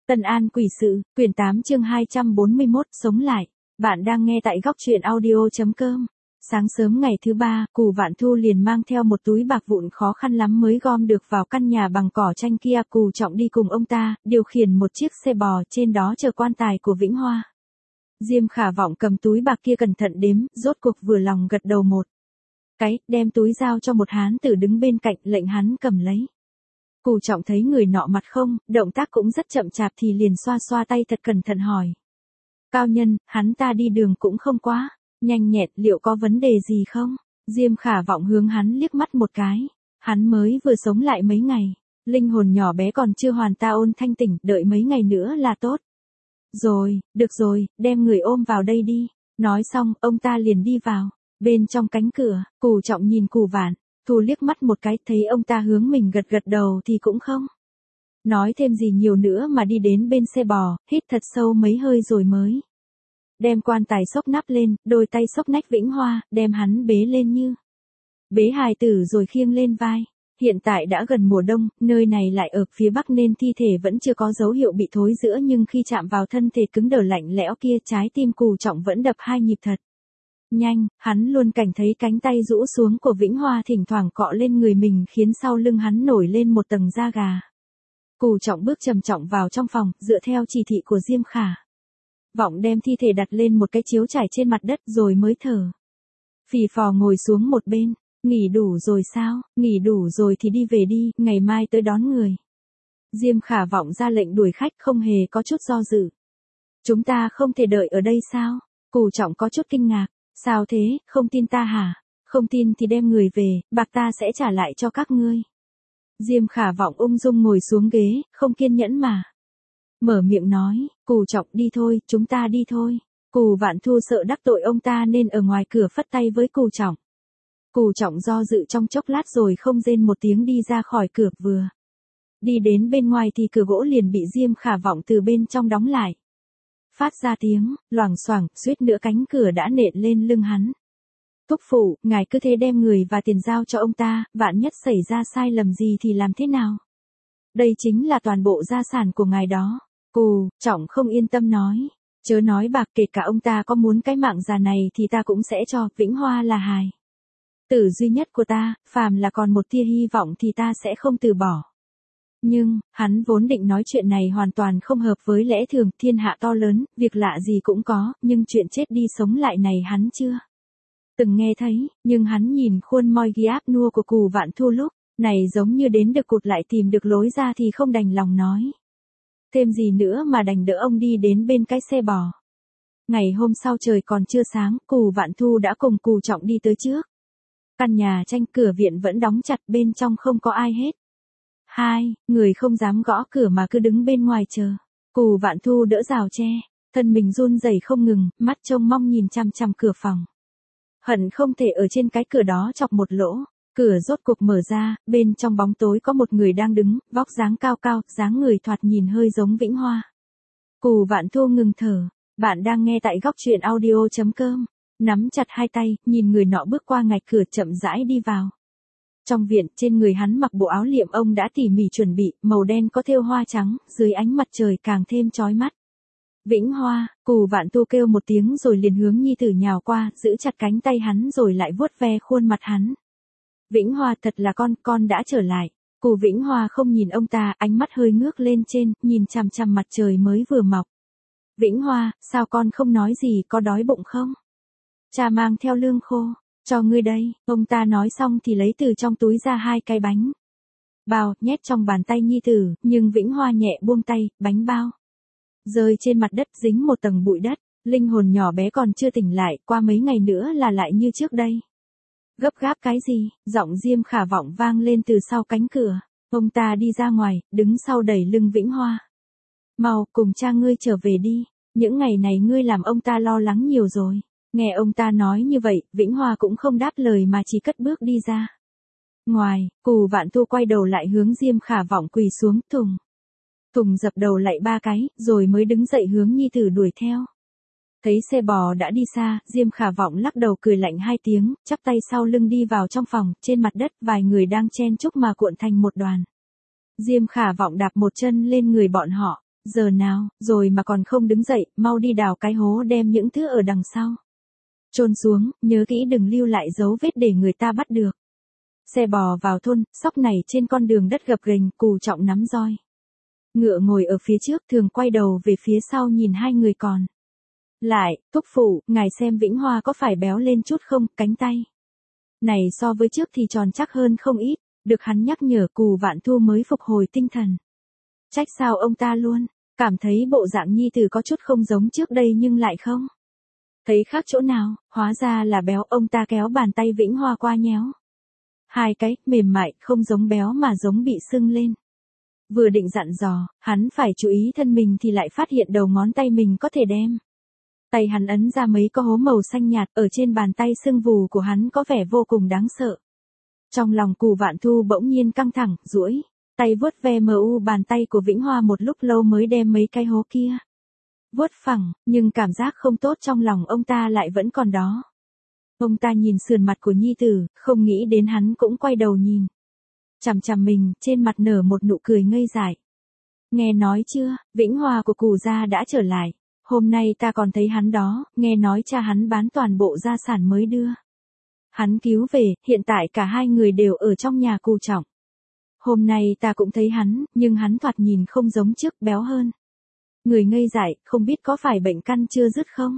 Tân An Quỷ Sự, quyển 8 chương 241, sống lại. Bạn đang nghe tại góc truyện audio.com. Sáng sớm ngày thứ ba, Cù Vạn Thu liền mang theo một túi bạc vụn khó khăn lắm mới gom được vào căn nhà bằng cỏ tranh kia. Cù Trọng đi cùng ông ta, điều khiển một chiếc xe bò, trên đó chờ quan tài của Vĩnh Hoa. Diêm Khả Vọng cầm túi bạc kia cẩn thận đếm, rốt cuộc vừa lòng gật đầu một cái, đem túi giao cho một hán tử đứng bên cạnh, lệnh hắn cầm lấy. Cù Trọng thấy người nọ mặt không, động tác cũng rất chậm chạp thì liền xoa xoa tay thật cẩn thận hỏi. Cao nhân, hắn ta đi đường cũng không quá nhanh nhẹn, liệu có vấn đề gì không? Diêm Khả Vọng hướng hắn liếc mắt một cái. Hắn mới vừa sống lại mấy ngày, linh hồn nhỏ bé còn chưa hoàn ta ôn thanh tỉnh, đợi mấy ngày nữa là tốt. Rồi, được rồi, đem người ôm vào đây đi. Nói xong, ông ta liền đi vào. Bên trong cánh cửa, Cù Trọng nhìn Cù Vạn Thu liếc mắt một cái, thấy ông ta hướng mình gật gật đầu thì cũng không nói thêm gì nhiều nữa mà đi đến bên xe bò, hít thật sâu mấy hơi rồi mới đem quan tài xốc nắp lên, đôi tay xốc nách Vĩnh Hoa, đem hắn bế lên như bế hài tử rồi khiêng lên vai. Hiện tại đã gần mùa đông, nơi này lại ở phía bắc nên thi thể vẫn chưa có dấu hiệu bị thối rữa, nhưng khi chạm vào thân thể cứng đờ lạnh lẽo kia, trái tim Cù Trọng vẫn đập hai nhịp thật nhanh. Hắn luôn cảnh thấy cánh tay rũ xuống của Vĩnh Hoa thỉnh thoảng cọ lên người mình, khiến sau lưng hắn nổi lên một tầng da gà. Cù Trọng bước trầm trọng vào trong phòng, dựa theo chỉ thị của Diêm Khả Vọng đem thi thể đặt lên một cái chiếu trải trên mặt đất rồi mới thở phì phò ngồi xuống một bên. Nghỉ đủ rồi sao? Nghỉ đủ rồi thì đi về đi, ngày mai tới đón người. Diêm Khả Vọng ra lệnh đuổi khách không hề có chút do dự. Chúng ta không thể đợi ở đây sao? Cù Trọng có chút kinh ngạc. Sao thế, không tin ta hả? Không tin thì đem người về, bạc ta sẽ trả lại cho các ngươi. Diêm Khả Vọng ung dung ngồi xuống ghế, không kiên nhẫn mà mở miệng nói. Cù Trọng đi thôi, chúng ta đi thôi. Cù Vạn Thu sợ đắc tội ông ta nên ở ngoài cửa phất tay với Cù Trọng. Cù Trọng do dự trong chốc lát rồi không rên một tiếng đi ra khỏi cửa, vừa đi đến bên ngoài thì cửa gỗ liền bị Diêm Khả Vọng từ bên trong đóng lại. Phát ra tiếng loảng xoảng, suýt nữa cánh cửa đã nện lên lưng hắn. Thúc phụ, ngài cứ thế đem người và tiền giao cho ông ta, vạn nhất xảy ra sai lầm gì thì làm thế nào? Đây chính là toàn bộ gia sản của ngài đó. Cù Trọng không yên tâm nói. Chớ nói bạc, kể cả ông ta có muốn cái mạng già này thì ta cũng sẽ cho. Vĩnh Hoa là hài tử duy nhất của ta, phàm là còn một tia hy vọng thì ta sẽ không từ bỏ. Nhưng, hắn vốn định nói chuyện này hoàn toàn không hợp với lẽ thường, thiên hạ to lớn, việc lạ gì cũng có, nhưng chuyện chết đi sống lại này hắn chưa từng nghe thấy. Nhưng hắn nhìn khuôn moi ghi áp nua của Cù Vạn Thu lúc này giống như đến được cụt lại tìm được lối ra thì không đành lòng nói thêm gì nữa mà đành đỡ ông đi đến bên cái xe bò. Ngày hôm sau trời còn chưa sáng, Cù Vạn Thu đã cùng Cù Trọng đi tới trước căn nhà tranh, cửa viện vẫn đóng chặt, bên trong không có ai hết. Hai người không dám gõ cửa mà cứ đứng bên ngoài chờ. Cù Vạn Thu đỡ rào tre, thân mình run rẩy không ngừng, mắt trông mong nhìn chằm chằm cửa phòng. Hận không thể ở trên cái cửa đó chọc một lỗ. Cửa rốt cuộc mở ra, bên trong bóng tối có một người đang đứng, vóc dáng cao cao, dáng người thoạt nhìn hơi giống Vĩnh Hoa. Cù Vạn Thu ngừng thở. Bạn đang nghe tại góc truyện audio.com. Nắm chặt hai tay, nhìn người nọ bước qua ngạch cửa chậm rãi đi vào. Trong viện, trên người hắn mặc bộ áo liệm ông đã tỉ mỉ chuẩn bị, màu đen có thêu hoa trắng, dưới ánh mặt trời càng thêm chói mắt. Vĩnh Hoa, Cù Vạn Thu kêu một tiếng rồi liền hướng nhi tử nhào qua, giữ chặt cánh tay hắn rồi lại vuốt ve khuôn mặt hắn. Vĩnh Hoa, thật là con đã trở lại. Cù Vĩnh Hoa không nhìn ông ta, ánh mắt hơi ngước lên trên, nhìn chằm chằm mặt trời mới vừa mọc. Vĩnh Hoa, sao con không nói gì, có đói bụng không? Cha mang theo lương khô cho ngươi đây. Ông ta nói xong thì lấy từ trong túi ra hai cái bánh bao, nhét trong bàn tay nhi tử, nhưng Vĩnh Hoa nhẹ buông tay, bánh bao rơi trên mặt đất dính một tầng bụi đất. Linh hồn nhỏ bé còn chưa tỉnh lại, qua mấy ngày nữa là lại như trước đây. Gấp gáp cái gì? Giọng Diêm Khả Vọng vang lên từ sau cánh cửa. Ông ta đi ra ngoài, đứng sau đẩy lưng Vĩnh Hoa. Mau, cùng cha ngươi trở về đi. Những ngày này ngươi làm ông ta lo lắng nhiều rồi. Nghe ông ta nói như vậy, Vĩnh Hoa cũng không đáp lời mà chỉ cất bước đi ra ngoài. Cù Vạn Thu quay đầu lại hướng Diêm Khả Vọng quỳ xuống, Thùng dập đầu lạy ba cái, rồi mới đứng dậy hướng nhi tử đuổi theo. Thấy xe bò đã đi xa, Diêm Khả Vọng lắc đầu cười lạnh hai tiếng, chắp tay sau lưng đi vào trong phòng. Trên mặt đất vài người đang chen chúc mà cuộn thành một đoàn. Diêm Khả Vọng đạp một chân lên người bọn họ. Giờ nào, rồi mà còn không đứng dậy, mau đi đào cái hố đem những thứ ở đằng sau chôn xuống, nhớ kỹ đừng lưu lại dấu vết để người ta bắt được. Xe bò vào thôn, sóc này trên con đường đất gập ghềnh, Cù Trọng nắm roi. Ngựa ngồi ở phía trước, thường quay đầu về phía sau nhìn hai người còn lại. Thúc phụ, ngài xem Vĩnh Hoa có phải béo lên chút không, cánh tay này so với trước thì tròn chắc hơn không ít. Được hắn nhắc nhở, Cù Vạn Thu mới phục hồi tinh thần. Trách sao ông ta luôn cảm thấy bộ dạng nhi tử có chút không giống trước đây nhưng lại không thấy khác chỗ nào, hóa ra là béo. Ông ta kéo bàn tay Vĩnh Hoa qua nhéo hai cái, mềm mại, không giống béo mà giống bị sưng lên. Vừa định dặn dò, hắn phải chú ý thân mình thì lại phát hiện đầu ngón tay mình có thể đem tay hắn ấn ra mấy có hố màu xanh nhạt, ở trên bàn tay sưng vù của hắn có vẻ vô cùng đáng sợ. Trong lòng Cù Vạn Thu bỗng nhiên căng thẳng, duỗi tay vuốt ve bàn tay của Vĩnh Hoa một lúc lâu mới đem mấy cái hố kia vuốt phẳng, nhưng cảm giác không tốt trong lòng ông ta lại vẫn còn đó. Ông ta nhìn sườn mặt của nhi tử, không nghĩ đến hắn cũng quay đầu nhìn chằm chằm mình, trên mặt nở một nụ cười ngây dại. Nghe nói chưa, Vĩnh Hoa của Cù gia đã trở lại. Hôm nay ta còn thấy hắn đó, nghe nói cha hắn bán toàn bộ gia sản mới đưa hắn cứu về, hiện tại cả hai người đều ở trong nhà Cù Trọng. Hôm nay ta cũng thấy hắn, nhưng hắn thoạt nhìn không giống trước, béo hơn. Người ngây dại, không biết có phải bệnh căn chưa dứt không?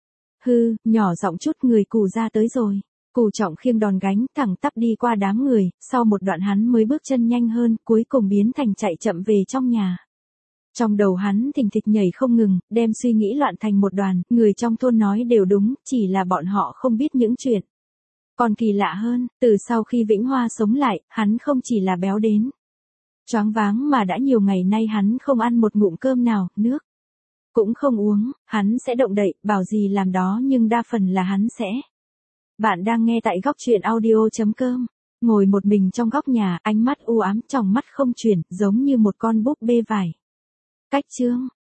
Hư, nhỏ giọng chút, người Cù gia tới rồi. Cù Trọng khiêng đòn gánh, thẳng tắp đi qua đám người, sau một đoạn hắn mới bước chân nhanh hơn, cuối cùng biến thành chạy chậm về trong nhà. Trong đầu hắn thình thịch nhảy không ngừng, đem suy nghĩ loạn thành một đoàn, người trong thôn nói đều đúng, chỉ là bọn họ không biết những chuyện. Còn kỳ lạ hơn, từ sau khi Vĩnh Hoa sống lại, hắn không chỉ là béo đến choáng váng mà đã nhiều ngày nay hắn không ăn một ngụm cơm nào, nước cũng không uống. Hắn sẽ động đậy, bảo gì làm đó, nhưng đa phần là hắn sẽ. Bạn đang nghe tại góc truyện audio.com. Ngồi một mình trong góc nhà, ánh mắt u ám, tròng mắt không chuyển, giống như một con búp bê vải. Cách chương